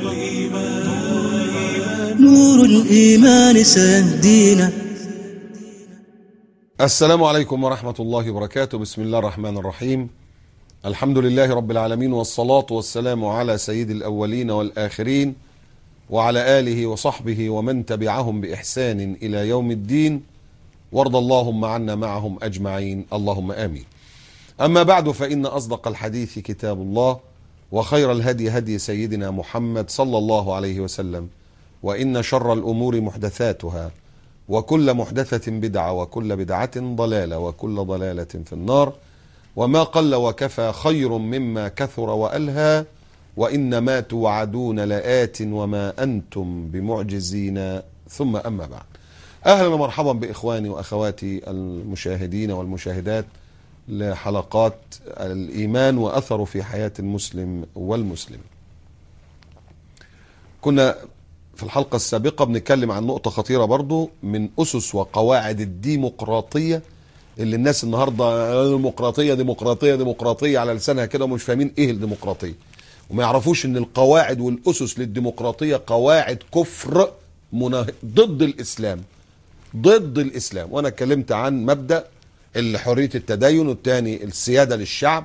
نور الإيمان سيهدينا. السلام عليكم ورحمة الله وبركاته. بسم الله الرحمن الرحيم. الحمد لله رب العالمين، والصلاة والسلام على سيد الأولين والآخرين وعلى آله وصحبه ومن تبعهم بإحسان إلى يوم الدين، وارض اللهم عنا معهم أجمعين، اللهم آمين. أما بعد، فإن أصدق الحديث كتاب الله، وخير الهدي هدي سيدنا محمد صلى الله عليه وسلم، وإن شر الأمور محدثاتها، وكل محدثة بدعة، وكل بدعة ضلالة، وكل ضلالة في النار. وما قل وكفى خير مما كثر وألهى، وإنما توعدون لآت وما أنتم بمعجزين. ثم أما بعد، أهلا ومرحبا بإخواني وأخواتي المشاهدين والمشاهدات لحلقات الإيمان وأثره في حياة المسلم والمسلم. كنا في الحلقة السابقة بنتكلم عن نقطة خطيرة برضو من أسس وقواعد الديمقراطية، اللي الناس النهاردة ديمقراطية ديمقراطية ديمقراطية على لسانها كده، ومش فاهمين ايه الديمقراطية، وما يعرفوش ان القواعد والأسس للديمقراطية قواعد كفر ضد الإسلام، ضد الإسلام. وانا اتكلمت عن مبدأ حرية التدين، والتاني السيادة للشعب،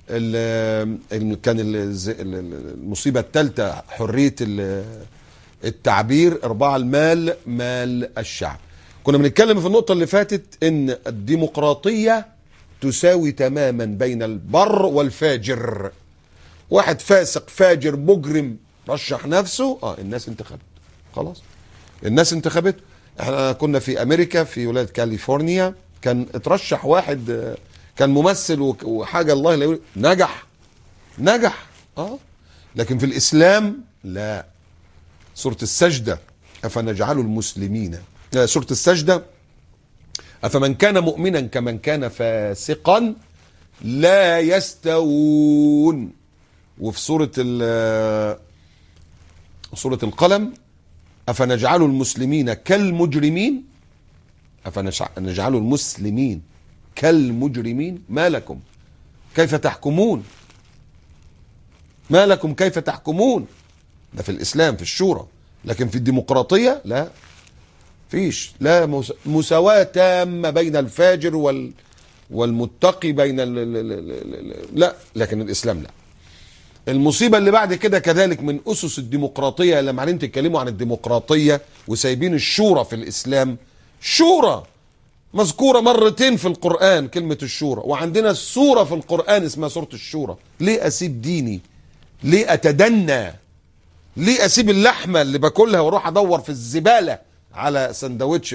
كان المصيبة الثالثة حرية التعبير، 4 المال مال الشعب. كنا بنتكلم في النقطة اللي فاتت ان الديمقراطية تساوي تماما بين البر والفاجر. واحد فاسق فاجر مجرم رشح نفسه، الناس انتخبت، خلاص الناس انتخبت. احنا كنا في امريكا في ولاية كاليفورنيا، كان اترشح واحد كان ممثل وحاجة الله لا يقول، نجح. لكن في الاسلام لا. سورة السجدة أفنجعل المسلمين، سورة السجدة أفمن كان مؤمنا كمن كان فاسقا لا يستوون. وفي سورة القلم أفنجعل المسلمين كالمجرمين، أفنجعل المسلمين كالمجرمين ما لكم كيف تحكمون، ما لكم كيف تحكمون. ده في الإسلام في الشورى. لكن في الديمقراطية لا، فيش لا مساواة تامة بين الفاجر والمتقي، بين لا. لكن الإسلام لا. المصيبة اللي بعد كده كذلك من أسس الديمقراطية، لما عايزين تتكلموا عن الديمقراطية وسايبين الشورى في الإسلام. شورى مذكورة مرتين في القرآن كلمة الشورى، وعندنا السورة في القرآن اسمها سورة الشورى. ليه أسيب ديني؟ ليه أتدنى؟ ليه اسيب اللحمه اللي باكلها واروح ادور في الزباله على سندوتش؟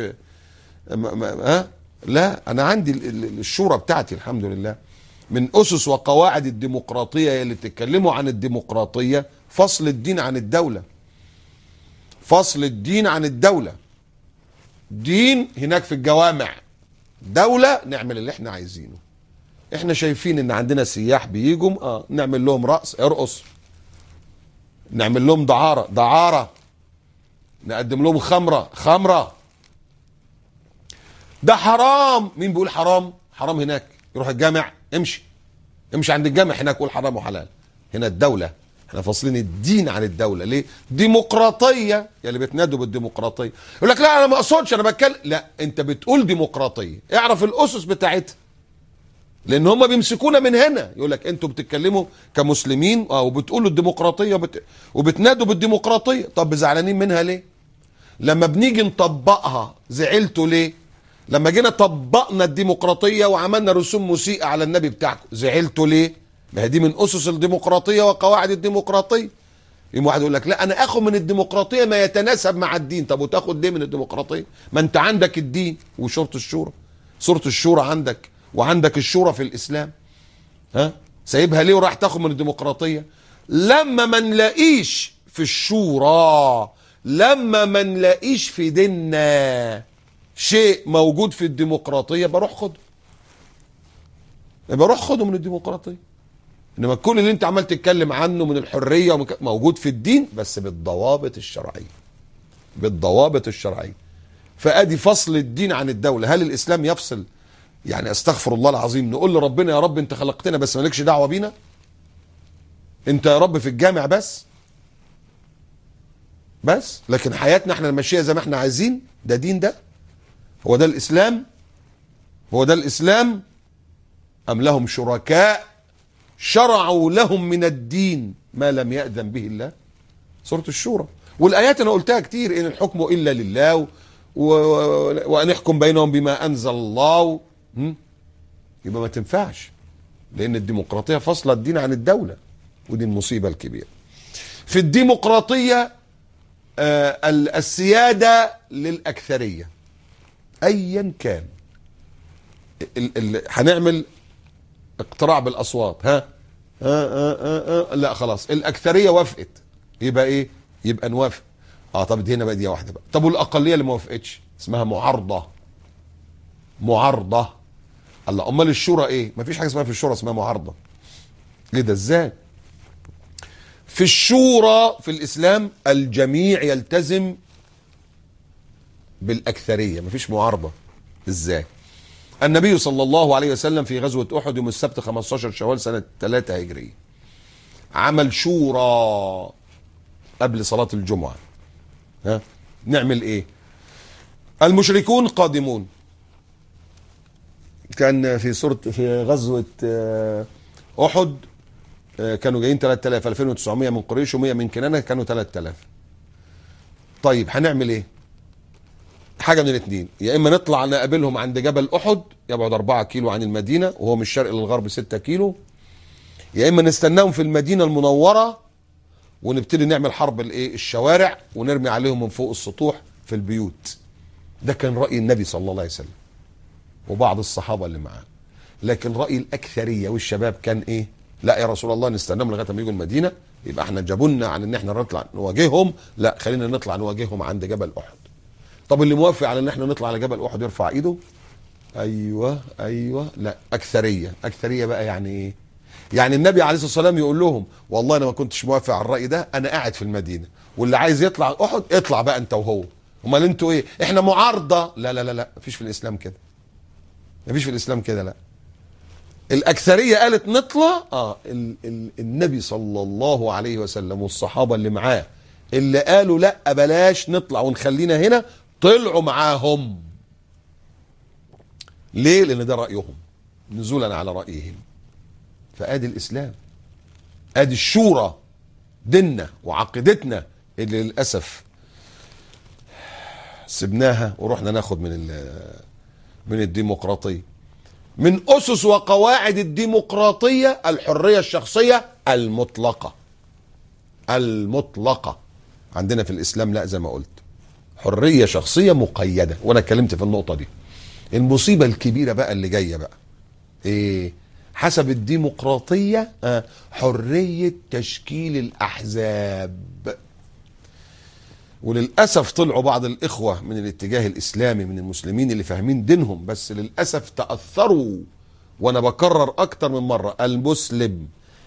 لا، انا عندي الشورى بتاعتي الحمد لله. من اسس وقواعد الديمقراطيه اللي بتتكلموا عن الديمقراطيه فصل الدين عن الدوله. فصل الدين عن الدوله. دين هناك في الجوامع، دوله نعمل اللي احنا عايزينه. احنا شايفين ان عندنا سياح بيجوا، نعمل لهم رقص ارقص، نعمل لهم دعارة، نقدم لهم خمرة. ده حرام. مين بيقول حرام؟ حرام هناك. يروح الجامع، امشي عند الجامع هناك قول حرام وحلال. هنا الدولة، احنا فاصلين الدين عن الدولة. ليه؟ ديمقراطية. يا اللي بتنادوا بالديمقراطية يقول لك لا انا ما اقصدش، انا بتكلم. لا، انت بتقول ديمقراطية، اعرف الاسس بتاعتها، لان هم بيمسكونا من هنا. يقول لك انتوا بتتكلموا كمسلمين وبتقولوا الديمقراطيه وبتنادوا بالديمقراطيه. طب زعلانين منها ليه؟ لما بنيجي نطبقها زعلتوا ليه؟ لما جينا طبقنا الديمقراطيه وعملنا رسوم مسيئه على النبي بتاعكم زعلتوا ليه؟ ما هي دي من اسس الديمقراطيه وقواعد الديمقراطيه. يوم واحد يقول لك لا انا اخد من الديمقراطيه ما يتناسب مع الدين. طب وتاخد ليه من الديمقراطيه؟ ما انت عندك الدين وشورة الشورى، سورة الشورى عندك، وعندك الشورى في الإسلام. سايبها ليه وراح تاخد من الديمقراطية؟ لما ما نلاقيش في الشورى، لما ما نلاقيش في ديننا شيء موجود في الديمقراطية بروح خده من الديمقراطية. انما كل اللي انت عمال تتكلم عنه من الحرية موجود في الدين، بس بالضوابط الشرعية. فادي فصل الدين عن الدولة. هل الإسلام يفصل؟ يعني استغفر الله العظيم، نقول لربنا يا رب انت خلقتنا بس مالكش دعوة بينا؟ انت يا رب في الجامع بس؟ بس لكن حياتنا احنا نمشيها زي ما احنا عايزين، ده دين؟ ده هو ده الاسلام؟ هو ده الاسلام؟ ام لهم شركاء شرعوا لهم من الدين ما لم يأذن به الله؟ سورة الشورى. والايات انا قلتها كتير، ان الحكم الا لله وان يحكم بينهم بما انزل الله. يبقى ما تنفعش، لان الديمقراطيه فاصله الدين عن الدوله، ودي المصيبه الكبيره. في الديمقراطيه السياده للاكثريه ايا كان. هنعمل اقتراع بالاصوات، لا خلاص الاكثريه وافقت، يبقى ايه؟ يبقى نوافق. طب دي هنا بقى دي واحده بقى. طب والاقليه اللي ما وافقتش؟ اسمها معارضه. معارضه. الله، امال الشورى ايه؟ مفيش حاجه اسمها في الشورى اسمها معارضه. ايه ده؟ ازاي؟ في الشورى في الاسلام الجميع يلتزم بالاكثريه، مفيش معارضه. ازاي؟ النبي صلى الله عليه وسلم في غزوه احد يوم السبت 15 شوال سنه 3 هجريه عمل شورى قبل صلاه الجمعه. نعمل ايه؟ المشركون قادمون. كان في غزوه احد كانوا جايين 3000، 2900 من قريش و100 من كنانه، كانوا 3000. طيب هنعمل ايه؟ حاجه من الاثنين، يا اما نطلع نقابلهم عند جبل احد يبعد 4 كيلو عن المدينه وهو من الشرق للغرب 6 كيلو، يا اما نستناهم في المدينه المنوره ونبتدي نعمل حرب الشوارع ونرمي عليهم من فوق السطوح في البيوت. ده كان راي النبي صلى الله عليه وسلم وبعض الصحابه اللي معاه. لكن راي الاكثريه والشباب كان ايه؟ لا يا رسول الله، نستناهم لغايه ما يجوا المدينه، يبقى احنا جابونا عن ان احنا نطلع نواجههم، لا خلينا نطلع نواجههم عند جبل احد. طب اللي موافق على ان احنا نطلع على جبل احد يرفع ايده. ايوه. لا، اكثريه بقى يعني ايه؟ يعني النبي عليه الصلاه والسلام يقول لهم والله انا ما كنتش موافق على الراي ده، انا قاعد في المدينه، واللي عايز يطلع احد اطلع بقى انت وهو. امال انتوا ايه؟ احنا معارضه. لا مفيش في الاسلام كده. مفيش في الاسلام كده. لا، الاكثريه قالت نطلع. النبي صلى الله عليه وسلم والصحابه اللي معاه اللي قالوا لا بلاش نطلع ونخلينا هنا طلعوا معاهم. ليه؟ لان ده رايهم نزولا على رايهم. فادي الاسلام، ادي الشورى، ديننا وعقيدتنا اللي للاسف سبناها ورحنا ناخد من الديمقراطيه. من اسس وقواعد الديمقراطيه الحريه الشخصيه المطلقه. عندنا في الاسلام لا، زي ما قلت حريه شخصيه مقيده، وانا اتكلمت في النقطه دي. المصيبه الكبيره بقى اللي جايه بقى ايه؟ حسب الديمقراطيه حريه تشكيل الاحزاب. وللاسف طلعوا بعض الاخوه من الاتجاه الاسلامي من المسلمين اللي فاهمين دينهم، بس للاسف تاثروا. وانا بكرر اكتر من مره، المسلم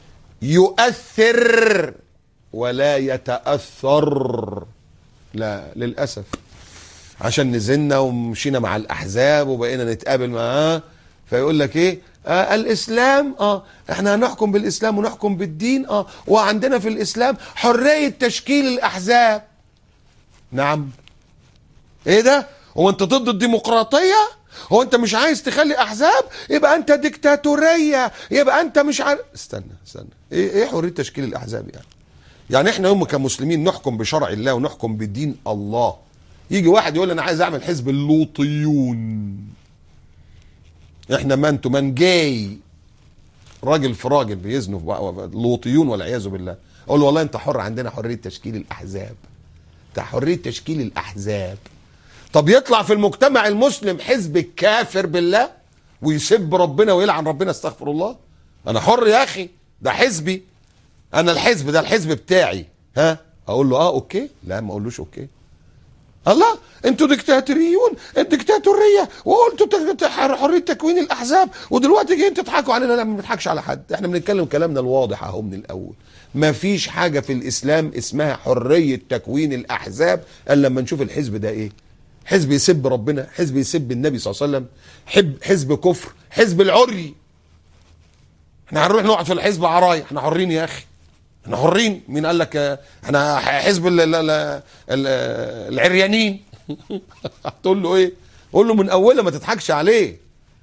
يؤثر ولا يتاثر. لا للاسف، عشان نزلنا ومشينا مع الاحزاب وبقينا نتقابل معاه فيقول لك ايه؟ الاسلام احنا هنحكم بالاسلام ونحكم بالدين وعندنا في الاسلام حريه تشكيل الاحزاب. نعم. ايه ده؟ هو انت ضد الديمقراطيه؟ هو انت مش عايز تخلي احزاب؟ يبقى انت ديكتاتوريه، يبقى انت مش عارف. استنى ايه حريه تشكيل الاحزاب يعني احنا يوم كمسلمين نحكم بشرع الله ونحكم بدين الله، يجي واحد يقول انا عايز اعمل حزب اللوطيون. احنا من جاي راجل في راجل بيزنوا في لوطيون والعياذ بالله، اقول له والله انت حر، عندنا حريه تشكيل الاحزاب. حريه تشكيل الاحزاب. طب يطلع في المجتمع المسلم حزب الكافر بالله ويسب ربنا ويلعن ربنا، استغفر الله. انا حر يا اخي، ده حزبي، انا الحزب ده الحزب بتاعي. اقول له اوكي؟ لا، ما اقولوش اوكي. الله، انتوا ديكتاتوريون، الديكتاتوريه، وقلتوا حريه تكوين الاحزاب، ودلوقتي جايين تضحكوا علينا. لا، ما بنضحكش على حد، احنا بنتكلم كلامنا الواضح اهو من الاول. ما فيش حاجه في الاسلام اسمها حريه تكوين الاحزاب الا لما نشوف الحزب ده ايه. حزب يسب ربنا، حزب يسب النبي صلى الله عليه وسلم، حزب كفر، حزب العري. احنا هنروح نقعد في الحزب عرايا؟ احنا حرين يا اخي. احنا حرين. مين قال لك احنا حزب العريانين؟ هتقول له ايه؟ قول له من اولها، ما تضحكش عليه.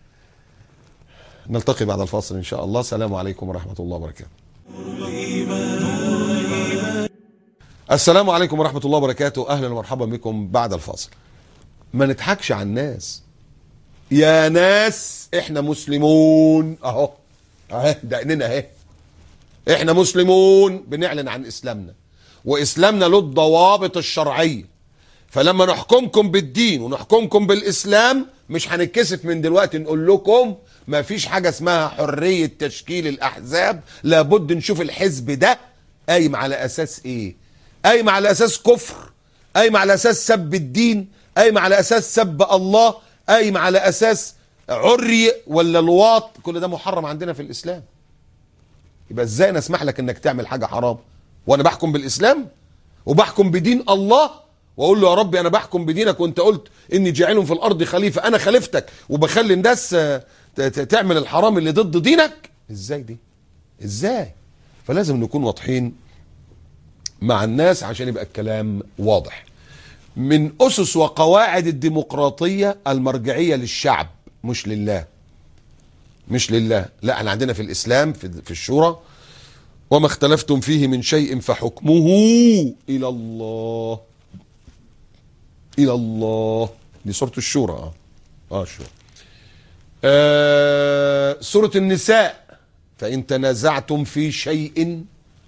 نلتقي بعد الفاصل ان شاء الله. السلام عليكم ورحمة الله وبركاته. السلام عليكم ورحمة الله وبركاته. اهلا ومرحبا بكم بعد الفاصل. ما نضحكش على الناس يا ناس، احنا مسلمون اهو، دقننا اهي، احنا مسلمون بنعلن عن اسلامنا، واسلامنا له الضوابط الشرعية. فلما نحكمكم بالدين ونحكمكم بالاسلام مش هنتكسف من دلوقتي نقول لكم ما فيش حاجة اسمها حرية تشكيل الاحزاب. لابد نشوف الحزب ده قايم على اساس ايه، قايم على اساس كفر، قايم على اساس سب الدين، قايم على اساس سب الله، قايم على اساس عري ولا لواط. كل ده محرم عندنا في الاسلام. يبقى ازاي انا اسمح لك انك تعمل حاجة حرام وانا بحكم بالاسلام وبحكم بدين الله، واقول له يا ربي انا بحكم بدينك وانت قلت اني جاعلهم في الارض خليفة، انا خليفتك وبخلي الناس تعمل الحرام اللي ضد دينك؟ ازاي دي؟ ازاي؟ فلازم نكون واضحين مع الناس عشان يبقى الكلام واضح. من أسس وقواعد الديمقراطية المرجعية للشعب مش لله، مش لله. لا، احنا عندنا في الإسلام في الشورى وما اختلفتم فيه من شيء فحكمه إلى الله. إلى الله، دي سورة الشورى. الشورى. سورة النساء فإن تنازعتم في شيء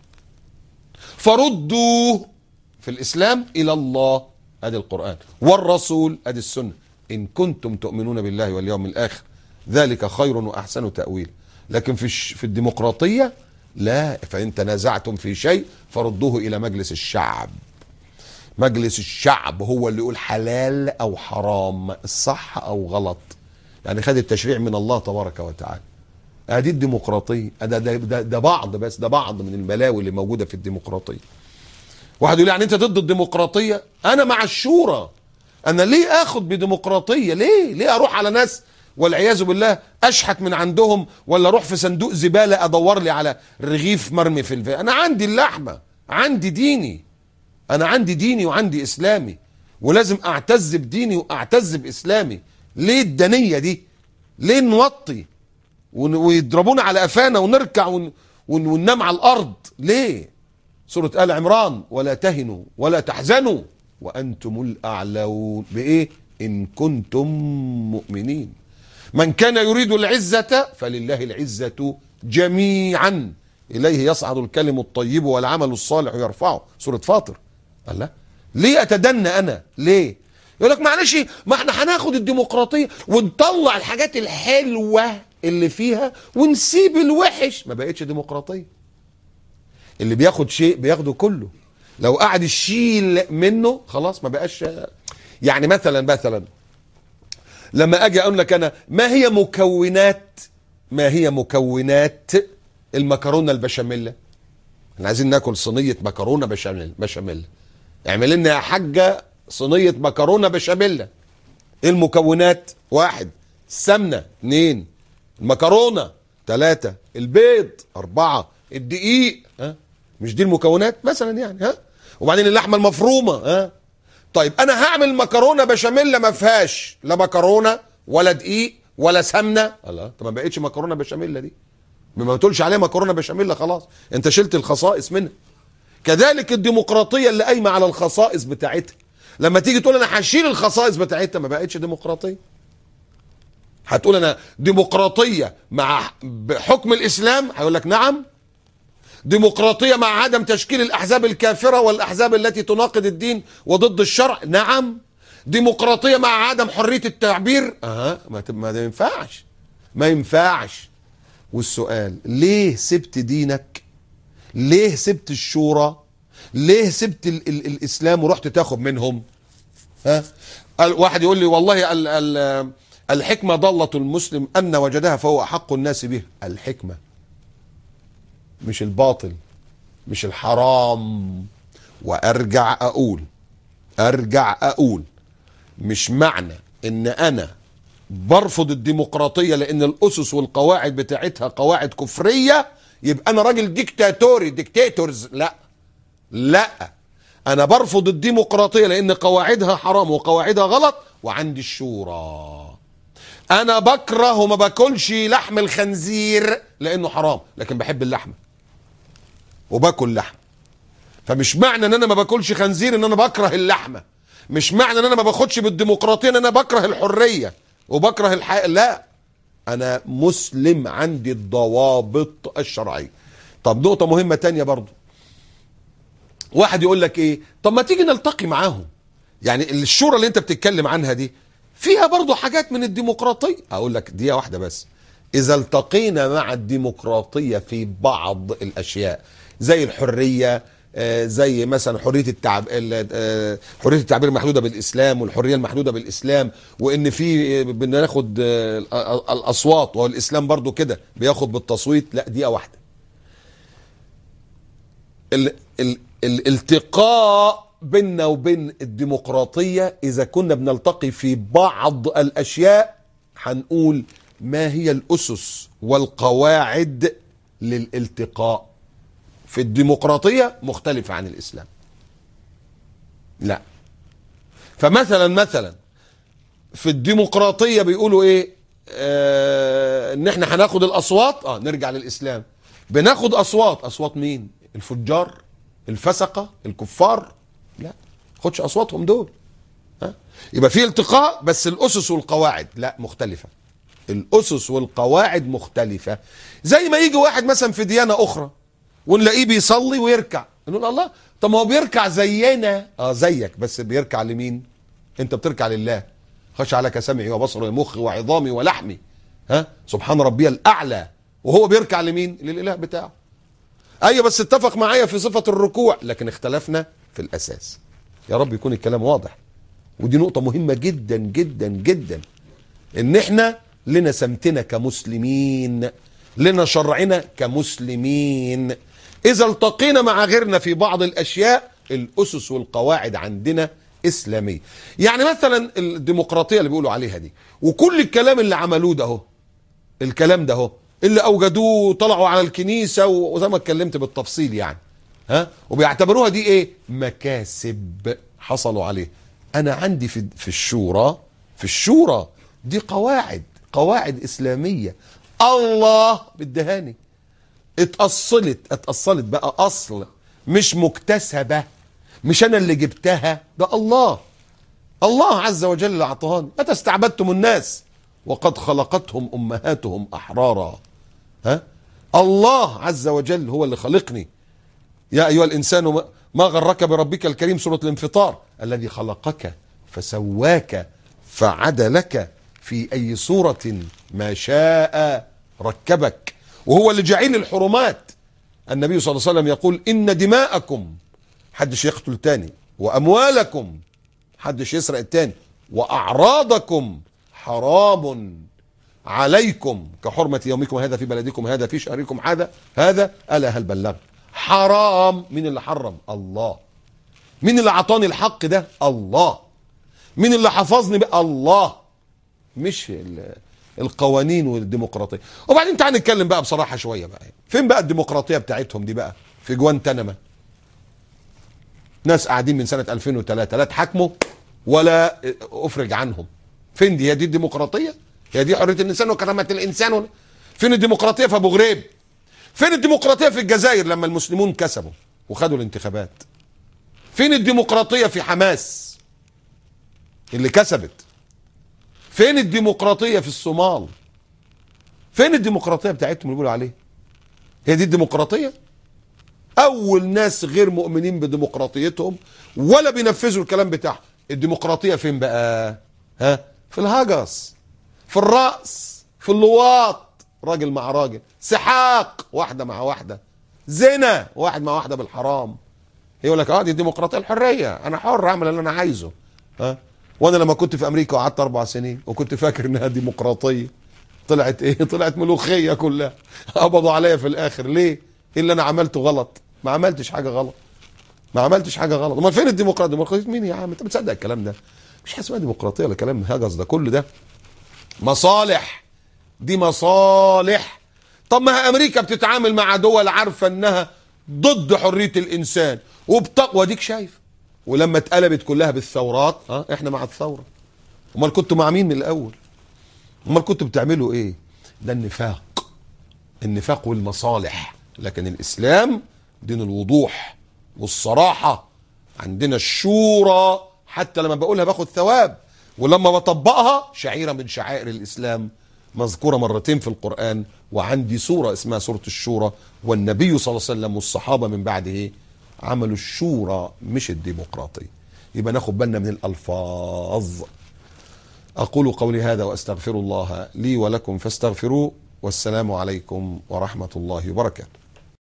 فردوه في الإسلام إلى الله، ادي القرآن، والرسول ادي السنة، إن كنتم تؤمنون بالله واليوم الآخر ذلك خير وأحسن تأويل. لكن في الديمقراطية لا، فإن تنازعتم في شيء فردوه إلى مجلس الشعب. مجلس الشعب هو اللي يقول حلال أو حرام، الصح أو غلط، يعني خد التشريع من الله تبارك وتعالى. ادي الديمقراطية. ده بعض، بس ده بعض من البلاوي اللي موجودة في الديمقراطية. واحد يقول يعني انت ضد الديمقراطية؟ انا مع الشورى. انا ليه اخد بديمقراطية؟ ليه اروح على ناس والعياذ بالله اشحت من عندهم، ولا اروح في صندوق زبالة ادور لي على رغيف مرمي في انا عندي اللحمة، عندي ديني، انا عندي ديني وعندي اسلامي، ولازم اعتز بديني واعتز باسلامي. ليه الدنية دي؟ ليه نوطي ويضربونا على قفانا ونركع وننام على الارض؟ ليه؟ سورة آل عمران ولا تهنوا ولا تحزنوا وأنتم الأعلون بإيه؟ إن كنتم مؤمنين. من كان يريد العزة فلله العزة جميعا إليه يصعد الكلم الطيب والعمل الصالح يرفعه. سورة فاطر. الله، ليه أتدنى أنا؟ ليه؟ يقول لك معلش، ما احنا هناخد الديمقراطية ونطلع الحاجات الحلوة اللي فيها ونسيب الوحش. ما بقتش ديمقراطية. اللي بياخد شيء بياخده كله، لو قعد يشيل منه خلاص ما بقاش. يعني مثلا لما اجي اقول لك انا ما هي مكونات المكرونه البشاميل؟ احنا عايزين ناكل صينيه مكرونه بشاميل. اعمل لنا يا حاجه صينيه مكرونه بشاميل. ايه المكونات؟ 1 السمنه، 2 المكرونه، 3 البيض، 4 الدقيق. مش دي المكونات مثلا يعني؟ وبعدين اللحمه المفرومه. طيب انا هعمل مكرونه بشاميل ما فيهاش لا مكرونه ولا دقيق ولا سمنه. الله، طب ما بقتش مكرونه بشاميل دي، ما تقولش عليها مكرونه بشاميل، خلاص انت شلت الخصائص منها. كذلك الديمقراطيه اللي قايمه على الخصائص بتاعتها، لما تيجي تقول انا هشيل الخصائص بتاعتها ما بقتش ديمقراطيه. هتقول انا ديمقراطيه مع حكم الاسلام، هيقول لك نعم. ديمقراطية مع عدم تشكيل الأحزاب الكافرة والأحزاب التي تناقض الدين وضد الشرع، نعم. ديمقراطية مع عدم حرية التعبير، ما ينفعش. والسؤال، ليه سبت دينك؟ ليه سبت الشورى؟ ليه سبت الإسلام ورحت تاخد منهم؟ واحد يقول لي والله الحكمة ضالة المسلم أن وجدها فهو أحق الناس به. الحكمة مش الباطل، مش الحرام. وارجع اقول مش معنى ان انا برفض الديمقراطية لان الاسس والقواعد بتاعتها قواعد كفرية يبقى انا راجل ديكتاتوري ديكتاتورز. لا لا، انا برفض الديمقراطيه لان قواعدها حرام وقواعدها غلط، وعندي الشورى. انا بكره وما باكلش لحم الخنزير لانه حرام، لكن بحب اللحمه وباكل لحم. فمش معنى ان انا ما باكلش خنزير ان انا بكره اللحمه، مش معنى ان انا ما باخدش بالديمقراطيه ان انا بكره الحريه وبكره الحق. لا، انا مسلم، عندي الضوابط الشرعيه. طب نقطه مهمه تانية برضو، واحد يقول لك ايه، طب ما تيجي نلتقي معاهم. يعني الشورى اللي انت بتتكلم عنها دي فيها برضو حاجات من الديمقراطيه. اقول لك دقيقه واحده بس، اذا التقينا مع الديمقراطيه في بعض الاشياء زي الحريه، زي مثلا حريه التعبير المحدوده بالاسلام والحريه المحدوده بالاسلام، وان في بناخد الاصوات والاسلام برضو كده بياخد بالتصويت. لا، دقيقه واحده، الالتقاء بيننا وبين الديمقراطية إذا كنا بنلتقي في بعض الأشياء هنقول ما هي الأسس والقواعد للالتقاء. في الديمقراطية مختلفة عن الإسلام. لا، فمثلا في الديمقراطية بيقولوا إيه، إن إحنا هناخد الأصوات. نرجع للإسلام، بناخد أصوات مين؟ الفجار، الفسقة، الكفار؟ لا، خدش اصواتهم دول. يبقى في التقاء، بس الاسس والقواعد لا، مختلفة. الاسس والقواعد مختلفة. زي ما يجي واحد مثلا في ديانة اخرى ونلاقيه بيصلي ويركع، نقول الله، طب ما هو بيركع زينا. زيك، بس بيركع لمين؟ انت بتركع لله. خشع لك سمعي وبصري ومخي وعظامي ولحمي، سبحان ربي الاعلى. وهو بيركع لمين؟ للاله بتاعه. ايوه، بس اتفق معايا في صفة الركوع، لكن اختلفنا في الاساس. يا رب يكون الكلام واضح. ودي نقطة مهمة جدا جدا جدا، ان احنا لنا سمتنا كمسلمين، لنا شرعنا كمسلمين. اذا التقينا مع غيرنا في بعض الاشياء، الاسس والقواعد عندنا اسلامية. يعني مثلا الديمقراطية اللي بيقولوا عليها دي، وكل الكلام اللي عملوه ده، الكلام ده اللي اوجدوه طلعوا على الكنيسة وزي ما اتكلمت بالتفصيل يعني، وبيعتبروها دي ايه؟ مكاسب حصلوا عليه. انا عندي في الشورى دي قواعد اسلامية الله بالدهاني، اتأصلت بقى اصل، مش مكتسبة، مش انا اللي جبتها، ده الله عز وجل اللي اعطاني. متى استعبدتم الناس وقد خلقتهم امهاتهم احرارا. الله عز وجل هو اللي خلقني. يا ايها الانسان ما غرك بربك الكريم، سورة الانفطار، الذي خلقك فسواك فعدلك في اي صورة ما شاء ركبك. وهو اللي جعل الحرمات. النبي صلى الله عليه وسلم يقول ان دماءكم، حدش يقتل تاني، واموالكم، حدش يسرق التاني، واعراضكم حرام عليكم كحرمة يومكم هذا في بلدكم هذا في شهركم هذا ألا هل بلغ؟ حرام. مين اللي حرم؟ الله. مين اللي عطاني الحق ده؟ الله. مين اللي حفظني بقى؟ الله. مش القوانين والديمقراطية. وبعدين تعال نتكلم بقى بصراحة شوية بقى، فين بقى الديمقراطية بتاعتهم دي بقى؟ في جوانتنما ناس قاعدين من سنة 2003 لا اتحاكموا ولا افرج عنهم. فين دي؟ هي دي الديمقراطية؟ هي دي حرية الإنسان وكرامة الإنسان؟ فين الديمقراطية في أبو غريب؟ فين الديمقراطية في الجزائر لما المسلمون كسبوا وخدوا الانتخابات؟ فين الديمقراطية في حماس اللي كسبت؟ فين الديمقراطية في الصومال؟ فين الديمقراطية بتاعتهم اللي بيقولوا عليه؟ هي دي الديمقراطية؟ أول ناس غير مؤمنين بديمقراطيتهم ولا بينفذوا الكلام بتاعهم. الديمقراطية فين بقى؟ في الهجس، في الرأس، في اللواط، راجل مع راجل، سحاق، واحدة مع واحدة، زنا، واحد مع واحدة بالحرام. يقول لك دي الديمقراطية الحرية، أنا حر أعمل اللي أنا عايزه. وأنا لما كنت في أمريكا وقعدت 4 سنين وكنت فاكر إنها ديمقراطية، طلعت إيه؟ طلعت ملوخية كلها. قبضوا عليا في الآخر. ليه؟ إيه اللي أنا عملته غلط؟ ما عملتش حاجة غلط. أمال فين الديمقراطية؟ ديمقراطية مين يا عم؟ أنت بتصدق الكلام ده؟ مش حاجة اسمها ديمقراطية ولا كلام هجس ده، كل ده مصالح. دي مصالح. طب ما هي امريكا بتتعامل مع دول عارفه انها ضد حريه الانسان وبتقوى، ديك شايف. ولما اتقلبت كلها بالثورات، احنا مع الثوره. امال كنتوا مع مين من الاول؟ امال كنتوا بتعملوا ايه؟ ده النفاق، النفاق والمصالح. لكن الاسلام دين الوضوح والصراحه. عندنا الشورى، حتى لما بقولها باخد ثواب، ولما بطبقها شعيره من شعائر الاسلام مذكوره مرتين في القران. وعندي سوره اسمها سوره الشورى، والنبي صلى الله عليه وسلم والصحابه من بعده عملوا الشورى مش الديمقراطيه. يبقى ناخد بالنا من الالفاظ. اقول قولي هذا واستغفر الله لي ولكم فاستغفروه، والسلام عليكم ورحمه الله وبركاته.